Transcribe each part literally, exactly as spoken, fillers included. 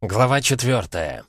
Глава четвертая.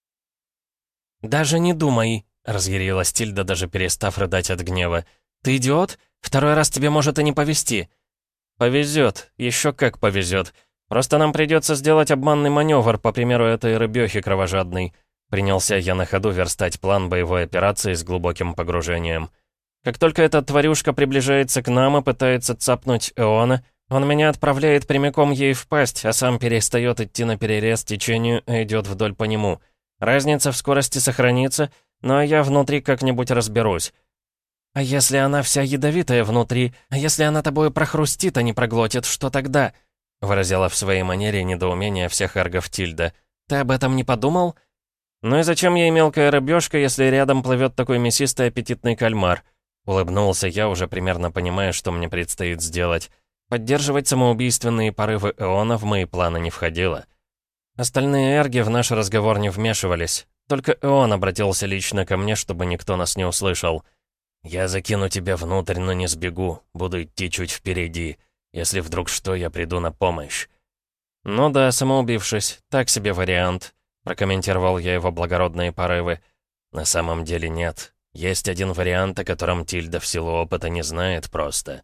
«Даже не думай», — разъярилась Тильда, даже перестав рыдать от гнева. «Ты идиот? Второй раз тебе может и не повезти». «Повезет, еще как повезет. Просто нам придется сделать обманный маневр, по примеру этой рыбехи кровожадной». Принялся я на ходу верстать план боевой операции с глубоким погружением. «Как только эта тварюшка приближается к нам и пытается цапнуть Эона, он меня отправляет прямиком ей в пасть, а сам перестает идти на перерез течению и идет вдоль по нему. Разница в скорости сохранится, но я внутри как-нибудь разберусь». «А если она вся ядовитая внутри? А если она тобой прохрустит, а не проглотит, что тогда?» Выразила в своей манере недоумение всех эргов Тильда. «Ты об этом не подумал?» «Ну и зачем ей мелкая рыбешка, если рядом плывет такой мясистый аппетитный кальмар?» Улыбнулся я, уже примерно понимая, что мне предстоит сделать. Поддерживать самоубийственные порывы Эона в мои планы не входило. Остальные эрги в наш разговор не вмешивались. Только Эон обратился лично ко мне, чтобы никто нас не услышал. «Я закину тебя внутрь, но не сбегу. Буду идти чуть впереди. Если вдруг что, я приду на помощь». «Ну да, самоубившись. Так себе вариант», — прокомментировал я его благородные порывы. «На самом деле нет. Есть один вариант, о котором Тильда в силу опыта не знает просто».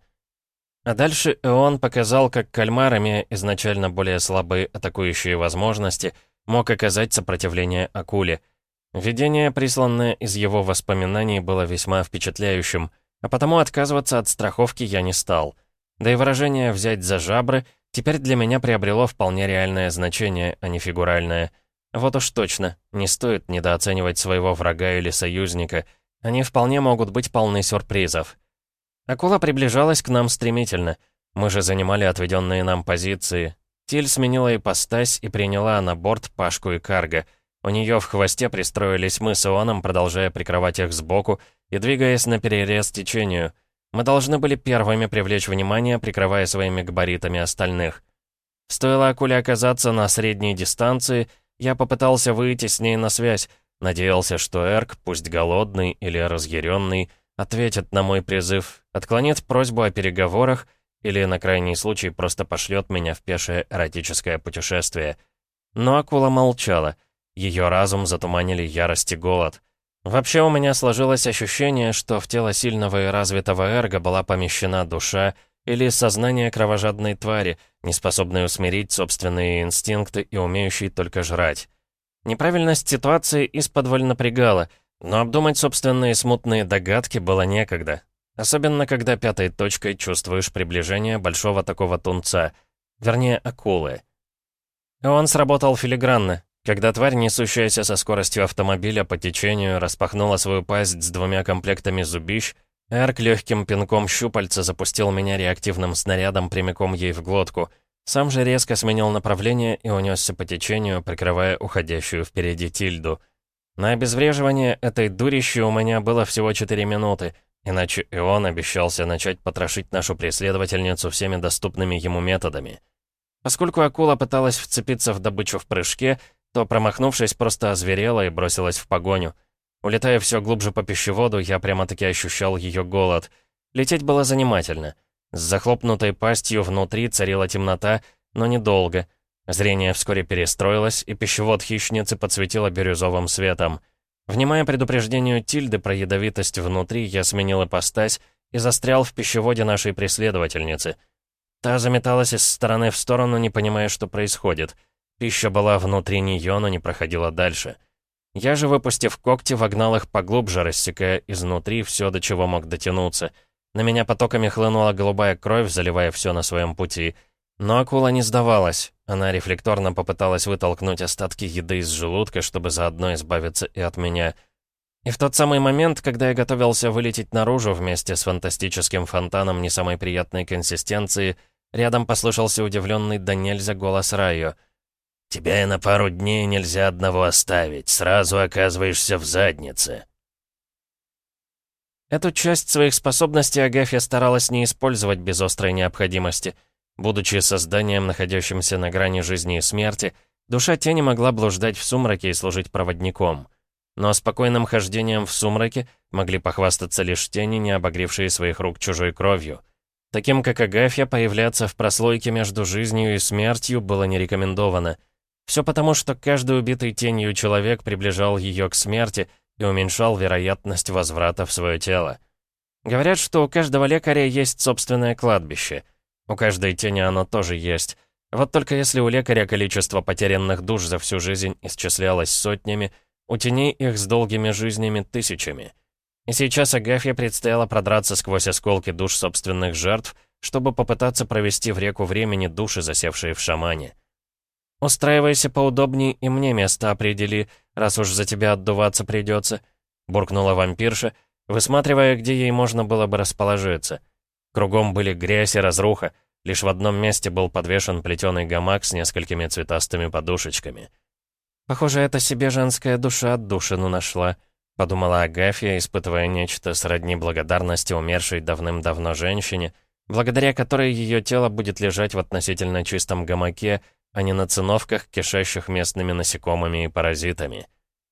А дальше Эон показал, как кальмар, имея изначально более слабые атакующие возможности, мог оказать сопротивление акуле. Видение, присланное из его воспоминаний, было весьма впечатляющим, а потому отказываться от страховки я не стал. Да и выражение «взять за жабры» теперь для меня приобрело вполне реальное значение, а не фигуральное. Вот уж точно, не стоит недооценивать своего врага или союзника, они вполне могут быть полны сюрпризов. Акула приближалась к нам стремительно. Мы же занимали отведенные нам позиции. Тиль сменила ипостась и приняла на борт Пашку и Карга. У нее в хвосте пристроились мы с Ионом, продолжая прикрывать их сбоку и двигаясь на перерез течению. Мы должны были первыми привлечь внимание, прикрывая своими габаритами остальных. Стоило акуле оказаться на средней дистанции, я попытался выйти с ней на связь, надеялся, что Эрк, пусть голодный или разъяренный, ответит на мой призыв, отклонит просьбу о переговорах или, на крайний случай, просто пошлет меня в пешее эротическое путешествие. Но акула молчала. Ее разум затуманили ярость и голод. Вообще у меня сложилось ощущение, что в тело сильного и развитого эрга была помещена душа или сознание кровожадной твари, неспособной усмирить собственные инстинкты и умеющей только жрать. Неправильность ситуации исподволь напрягала, но обдумать собственные смутные догадки было некогда. Особенно, когда пятой точкой чувствуешь приближение большого такого тунца. Вернее, акулы. Он сработал филигранно. Когда тварь, несущаяся со скоростью автомобиля по течению, распахнула свою пасть с двумя комплектами зубищ, Эрк легким пинком щупальца запустил меня реактивным снарядом прямиком ей в глотку. Сам же резко сменил направление и унесся по течению, прикрывая уходящую впереди Тильду. На обезвреживание этой дурищи у меня было всего четыре минуты, иначе Эон обещался начать потрошить нашу преследовательницу всеми доступными ему методами. Поскольку акула пыталась вцепиться в добычу в прыжке, то, промахнувшись, просто озверела и бросилась в погоню. Улетая все глубже по пищеводу, я прямо-таки ощущал ее голод. Лететь было занимательно. С захлопнутой пастью внутри царила темнота, но недолго. Зрение вскоре перестроилось, и пищевод хищницы подсветило бирюзовым светом. Внимая предупреждению Тильды про ядовитость внутри, я сменил ипостась и застрял в пищеводе нашей преследовательницы. Та заметалась из стороны в сторону, не понимая, что происходит. Пища была внутри нее, но не проходила дальше. Я же, выпустив когти, вогнал их поглубже, рассекая изнутри все, до чего мог дотянуться. На меня потоками хлынула голубая кровь, заливая все на своем пути. Но акула не сдавалась. Она рефлекторно попыталась вытолкнуть остатки еды из желудка, чтобы заодно избавиться и от меня. И в тот самый момент, когда я готовился вылететь наружу вместе с фантастическим фонтаном не самой приятной консистенции, рядом послышался удивленный до нельзя голос Райо. «Тебя и на пару дней нельзя одного оставить, сразу оказываешься в заднице». Эту часть своих способностей Агафья старалась не использовать без острой необходимости. Будучи созданием, находящимся на грани жизни и смерти, душа тени могла блуждать в сумраке и служить проводником. Но спокойным хождением в сумраке могли похвастаться лишь тени, не обогревшие своих рук чужой кровью. Таким, как Агафья, появляться в прослойке между жизнью и смертью было не рекомендовано. Все потому, что каждый убитый тенью человек приближал ее к смерти и уменьшал вероятность возврата в свое тело. Говорят, что у каждого лекаря есть собственное кладбище. У каждой тени оно тоже есть. Вот только если у лекаря количество потерянных душ за всю жизнь исчислялось сотнями, у теней их с долгими жизнями тысячами. И сейчас Агафье предстояло продраться сквозь осколки душ собственных жертв, чтобы попытаться провести в реку времени души, засевшие в шамане. «Устраивайся поудобней и мне место определи, раз уж за тебя отдуваться придется», — буркнула вампирша, высматривая, где ей можно было бы расположиться. Кругом были грязь и разруха, лишь в одном месте был подвешен плетеный гамак с несколькими цветастыми подушечками. «Похоже, это себе женская душа отдушину нашла», — подумала Агафья, испытывая нечто сродни благодарности умершей давным-давно женщине, благодаря которой ее тело будет лежать в относительно чистом гамаке, а не на циновках, кишащих местными насекомыми и паразитами.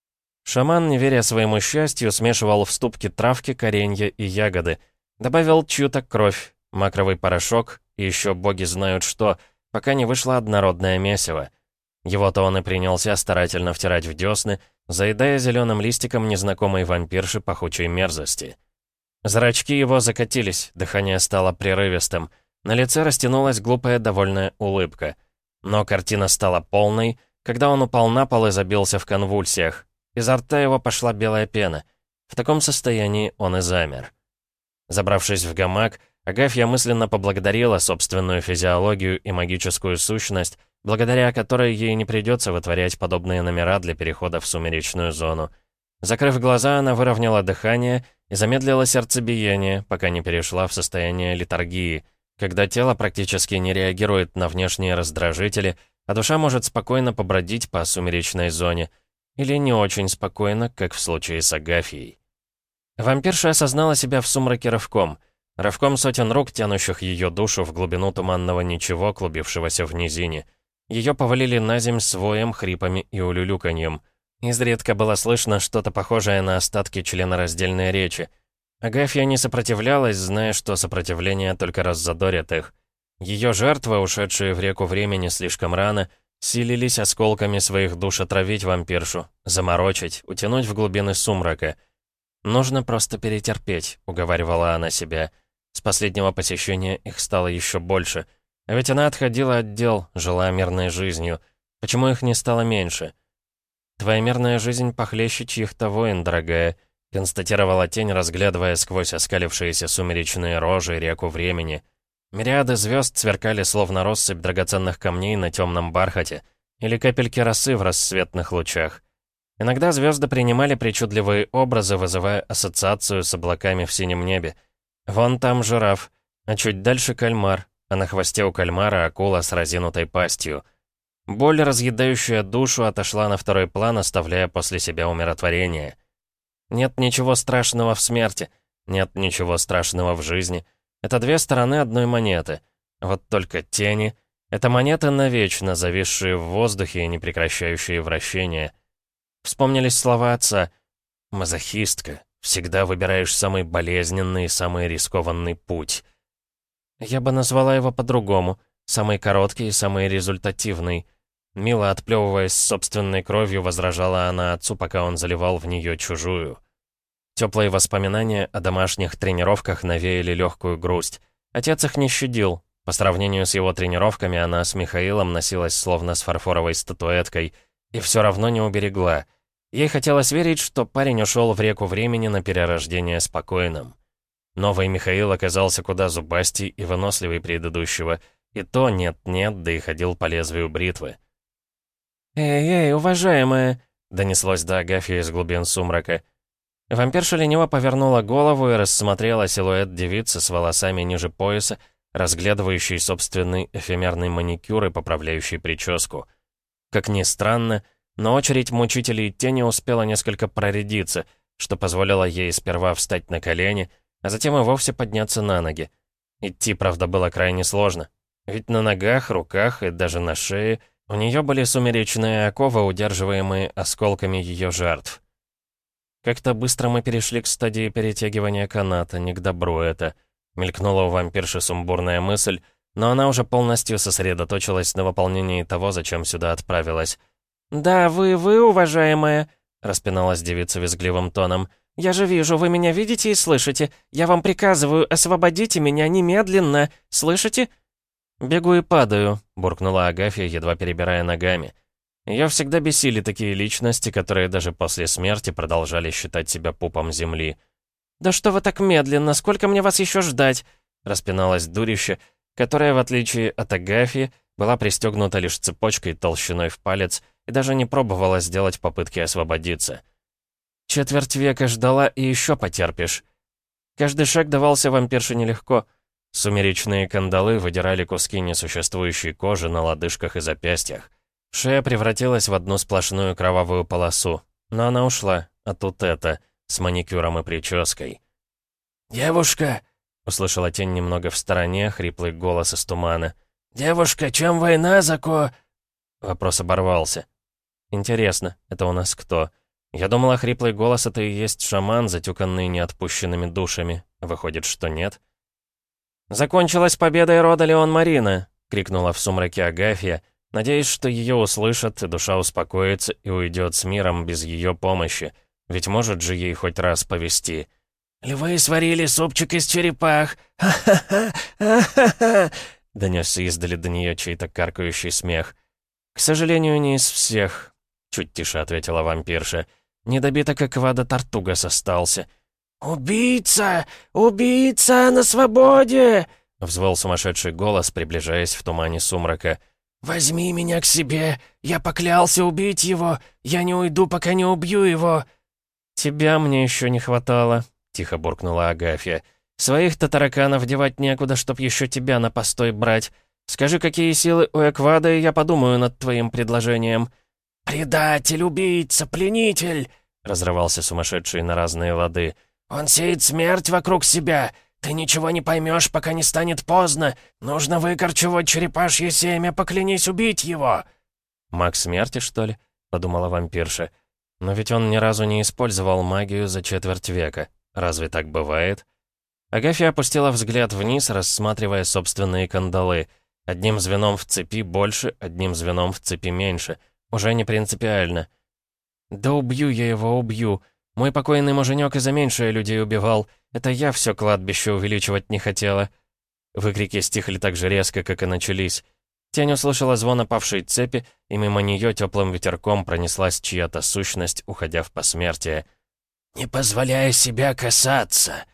Шаман, не веря своему счастью, смешивал в ступке травки, коренья и ягоды, добавил чью-то кровь, макровый порошок и еще боги знают что, пока не вышло однородное месиво. Его-то он и принялся старательно втирать в десны, заедая зеленым листиком незнакомой вампирши пахучей мерзости. Зрачки его закатились, дыхание стало прерывистым, на лице растянулась глупая довольная улыбка. Но картина стала полной, когда он упал на пол и забился в конвульсиях. Изо рта его пошла белая пена. В таком состоянии он и замер. Забравшись в гамак, Агафья мысленно поблагодарила собственную физиологию и магическую сущность, благодаря которой ей не придется вытворять подобные номера для перехода в сумеречную зону. Закрыв глаза, она выровняла дыхание и замедлила сердцебиение, пока не перешла в состояние летаргии, когда тело практически не реагирует на внешние раздражители, а душа может спокойно побродить по сумеречной зоне, или не очень спокойно, как в случае с Агафьей. Вампирша осознала себя в сумраке рывком, рывком сотен рук, тянущих ее душу в глубину туманного ничего, клубившегося в низине. Ее повалили на земь с воем, хрипами и улюлюканьем. Изредка было слышно что-то похожее на остатки членораздельной речи. Агафья не сопротивлялась, зная, что сопротивление только раззадорит их. Ее жертвы, ушедшие в реку времени слишком рано, силились осколками своих душ отравить вампиршу, заморочить, утянуть в глубины сумрака. «Нужно просто перетерпеть», — уговаривала она себя. С последнего посещения их стало еще больше. А ведь она отходила от дел, жила мирной жизнью. Почему их не стало меньше? «Твоя мирная жизнь похлеще чьих-то войн, дорогая», — констатировала тень, разглядывая сквозь оскалившиеся сумеречные рожи реку времени. Мириады звезд сверкали, словно россыпь драгоценных камней на темном бархате или капельки росы в рассветных лучах. Иногда звезды принимали причудливые образы, вызывая ассоциацию с облаками в синем небе. Вон там жираф, а чуть дальше кальмар, а на хвосте у кальмара акула с разинутой пастью. Боль, разъедающая душу, отошла на второй план, оставляя после себя умиротворение. Нет ничего страшного в смерти, нет ничего страшного в жизни. Это две стороны одной монеты. Вот только тени — это монеты навечно, зависшие в воздухе и не прекращающие вращение. Вспомнились слова отца. «Мазохистка, всегда выбираешь самый болезненный и самый рискованный путь». Я бы назвала его по-другому. Самый короткий и самый результативный. Мило отплевываясь собственной кровью, возражала она отцу, пока он заливал в нее чужую. Теплые воспоминания о домашних тренировках навеяли легкую грусть. Отец их не щадил. По сравнению с его тренировками, она с Михаилом носилась словно с фарфоровой статуэткой, и все равно не уберегла. Ей хотелось верить, что парень ушел в реку времени на перерождение спокойным. Новый Михаил оказался куда зубастей и выносливей предыдущего, и то нет-нет, да и ходил по лезвию бритвы. «Эй-эй, уважаемая!» — донеслось до Агафьи из глубин сумрака. Вампирша лениво повернула голову и рассмотрела силуэт девицы с волосами ниже пояса, разглядывающей собственный эфемерный маникюр и поправляющей прическу. Как ни странно, но очередь мучителей тени успела несколько проредиться, что позволило ей сперва встать на колени, а затем и вовсе подняться на ноги. Идти, правда, было крайне сложно. Ведь на ногах, руках и даже на шее у нее были сумеречные оковы, удерживаемые осколками ее жертв. «Как-то быстро мы перешли к стадии перетягивания каната, не к добру это», — мелькнула у вампирши сумбурная мысль, но она уже полностью сосредоточилась на выполнении того, зачем сюда отправилась. «Да, вы, вы, уважаемая», — распиналась девица визгливым тоном. «Я же вижу, вы меня видите и слышите. Я вам приказываю, освободите меня немедленно. Слышите?» «Бегу и падаю», — буркнула Агафья, едва перебирая ногами. Ее всегда бесили такие личности, которые даже после смерти продолжали считать себя пупом земли. «Да что вы так медленно? Сколько мне вас еще ждать?» — распиналась дурище, которая, в отличие от Агафьи, была пристегнута лишь цепочкой толщиной в палец и даже не пробовала сделать попытки освободиться. «Четверть века ждала, и еще потерпишь». Каждый шаг давался вампирше нелегко. Сумеречные кандалы выдирали куски несуществующей кожи на лодыжках и запястьях. Шея превратилась в одну сплошную кровавую полосу. Но она ушла, а тут это, с маникюром и прической. «Девушка!» — услышала тень немного в стороне, хриплый голос из тумана. «Девушка, чем война зако...» Вопрос оборвался. «Интересно, это у нас кто? Я думала, хриплый голос — это и есть шаман, затюканный неотпущенными душами. Выходит, что нет?» «Закончилась победой рода Леон Марина!» — крикнула в сумраке Агафья, надеясь, что ее услышат, и душа успокоится и уйдет с миром без ее помощи. Ведь может же ей хоть раз повезти. «Львы сварили супчик из черепах! Ха-ха-ха! Ха-ха-ха!» — донесся издали до нее чей-то каркающий смех. «К сожалению, не из всех», — чуть тише ответила вампирша. «Недобиток Эквада Тартугас остался». «Убийца! Убийца на свободе!» — взвыл сумасшедший голос, приближаясь в тумане сумрака. «Возьми меня к себе! Я поклялся убить его! Я не уйду, пока не убью его!» «Тебя мне еще не хватало», — тихо буркнула Агафья. «Своих-то тараканов девать некуда, чтоб еще тебя на постой брать. Скажи, какие силы у Эквада, и я подумаю над твоим предложением». «Предатель, убийца, пленитель!» — разрывался сумасшедший на разные лады. «Он сеет смерть вокруг себя! Ты ничего не поймешь, пока не станет поздно! Нужно выкорчевать черепашье семя, поклянись убить его!» «Маг смерти, что ли?» — подумала вампирша. «Но ведь он ни разу не использовал магию за четверть века. Разве так бывает?» Агафья опустила взгляд вниз, рассматривая собственные кандалы. Одним звеном в цепи больше, одним звеном в цепи меньше. Уже не принципиально. «Да убью я его, убью. Мой покойный муженек и за меньшее людей убивал. Это я все кладбище увеличивать не хотела». Выкрики стихли так же резко, как и начались. Тень услышала звон опавшей цепи, и мимо нее теплым ветерком пронеслась чья-то сущность, уходя в посмертие. «Не позволяй себя касаться!»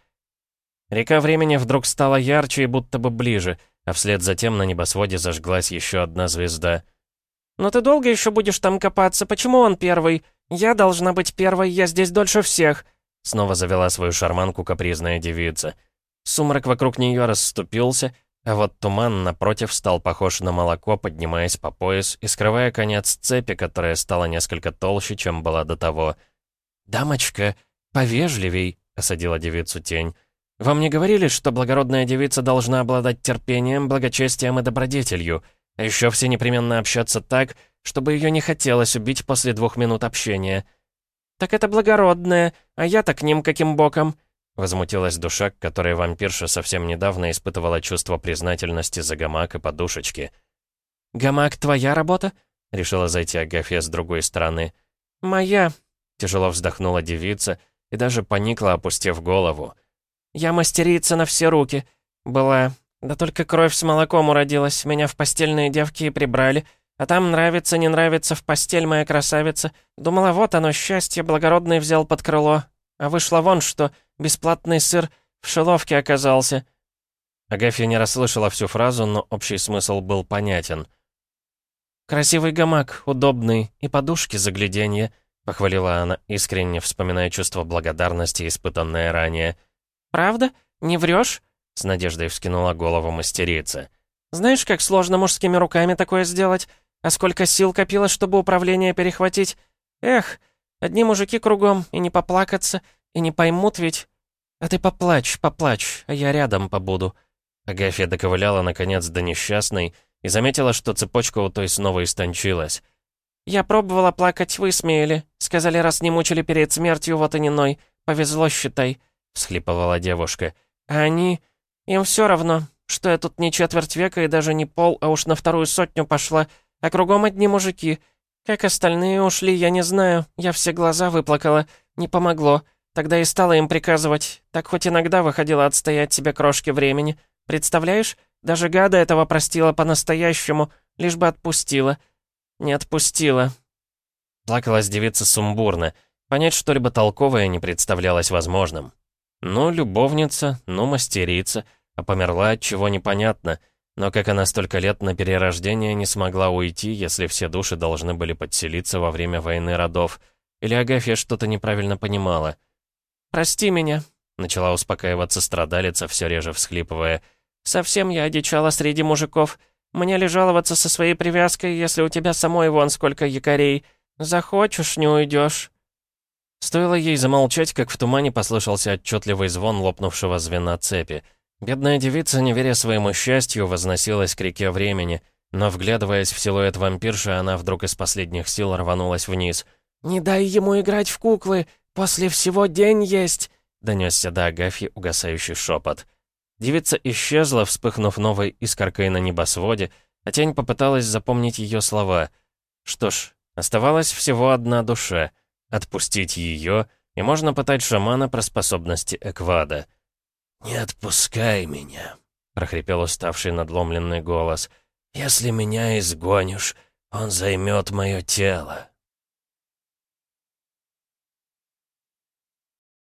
Река времени вдруг стала ярче и будто бы ближе, а вслед за тем на небосводе зажглась еще одна звезда. «Но ты долго еще будешь там копаться? Почему он первый? Я должна быть первой, я здесь дольше всех!» Снова завела свою шарманку капризная девица. Сумрак вокруг нее расступился, а вот туман, напротив, стал похож на молоко, поднимаясь по пояс и скрывая конец цепи, которая стала несколько толще, чем была до того. «Дамочка, повежливей», — осадила девицу тень. «Вам не говорили, что благородная девица должна обладать терпением, благочестием и добродетелью, а еще все непременно общаться так, чтобы ее не хотелось убить после двух минут общения?» «Так это благородная, а я-то к ним каким боком?» Возмутилась душа, к которой вампирша совсем недавно испытывала чувство признательности за гамак и подушечки. «Гамак твоя работа?» — решила зайти Агафья с другой стороны. «Моя», — тяжело вздохнула девица и даже поникла, опустив голову. «Я мастерица на все руки. Была. Да только кровь с молоком уродилась, меня в постельные девки и прибрали. А там нравится, не нравится, в постель моя красавица. Думала, вот оно, счастье, благородный взял под крыло. А вышло вон что, бесплатный сыр в шеловке оказался». Агафья не расслышала всю фразу, но общий смысл был понятен. «Красивый гамак, удобный, и подушки загляденье», — похвалила она, искренне вспоминая чувство благодарности, испытанное ранее. «Правда? Не врешь?» — с надеждой вскинула голову мастерица. «Знаешь, как сложно мужскими руками такое сделать? А сколько сил копилось, чтобы управление перехватить? Эх, одни мужики кругом, и не поплакаться, и не поймут ведь. А ты поплачь, поплачь, а я рядом побуду». Агафья доковыляла, наконец, до несчастной и заметила, что цепочка у той снова истончилась. «Я пробовала плакать, высмеяли. Сказали, раз не мучили перед смертью, вот и не ной. Повезло, считай», — всхлипывала девушка. «А они... им все равно. Что я тут не четверть века и даже не пол, а уж на вторую сотню пошла, а кругом одни мужики. Как остальные ушли, я не знаю. Я все глаза выплакала. Не помогло. Тогда и стала им приказывать. Так хоть иногда выходила отстоять себе крошки времени. Представляешь? Даже гада этого простила по-настоящему, лишь бы отпустила. Не отпустила. Плакалась девица сумбурно. Понять что-либо толковое не представлялось возможным. Ну, любовница, ну, мастерица, а померла от чего непонятно. Но как она столько лет на перерождение не смогла уйти, если все души должны были подселиться во время войны родов? Или Агафья что-то неправильно понимала? «Прости меня», — начала успокаиваться страдалица, все реже всхлипывая. «Совсем я одичала среди мужиков. Мне ли жаловаться со своей привязкой, если у тебя самой вон сколько якорей? Захочешь, не уйдешь». Стоило ей замолчать, как в тумане послышался отчетливый звон лопнувшего звена цепи. Бедная девица, не веря своему счастью, возносилась к реке времени, но, вглядываясь в силуэт вампирши, она вдруг из последних сил рванулась вниз. «Не дай ему играть в куклы! После всего день есть!» — донесся до Агафьи угасающий шепот. Девица исчезла, вспыхнув новой искоркой на небосводе, а тень попыталась запомнить ее слова. Что ж, оставалась всего одна душа — отпустить ее, и можно пытать шамана про способности Эквада. «Не отпускай меня», — прохрипел уставший надломленный голос. «Если меня изгонишь, он займет мое тело.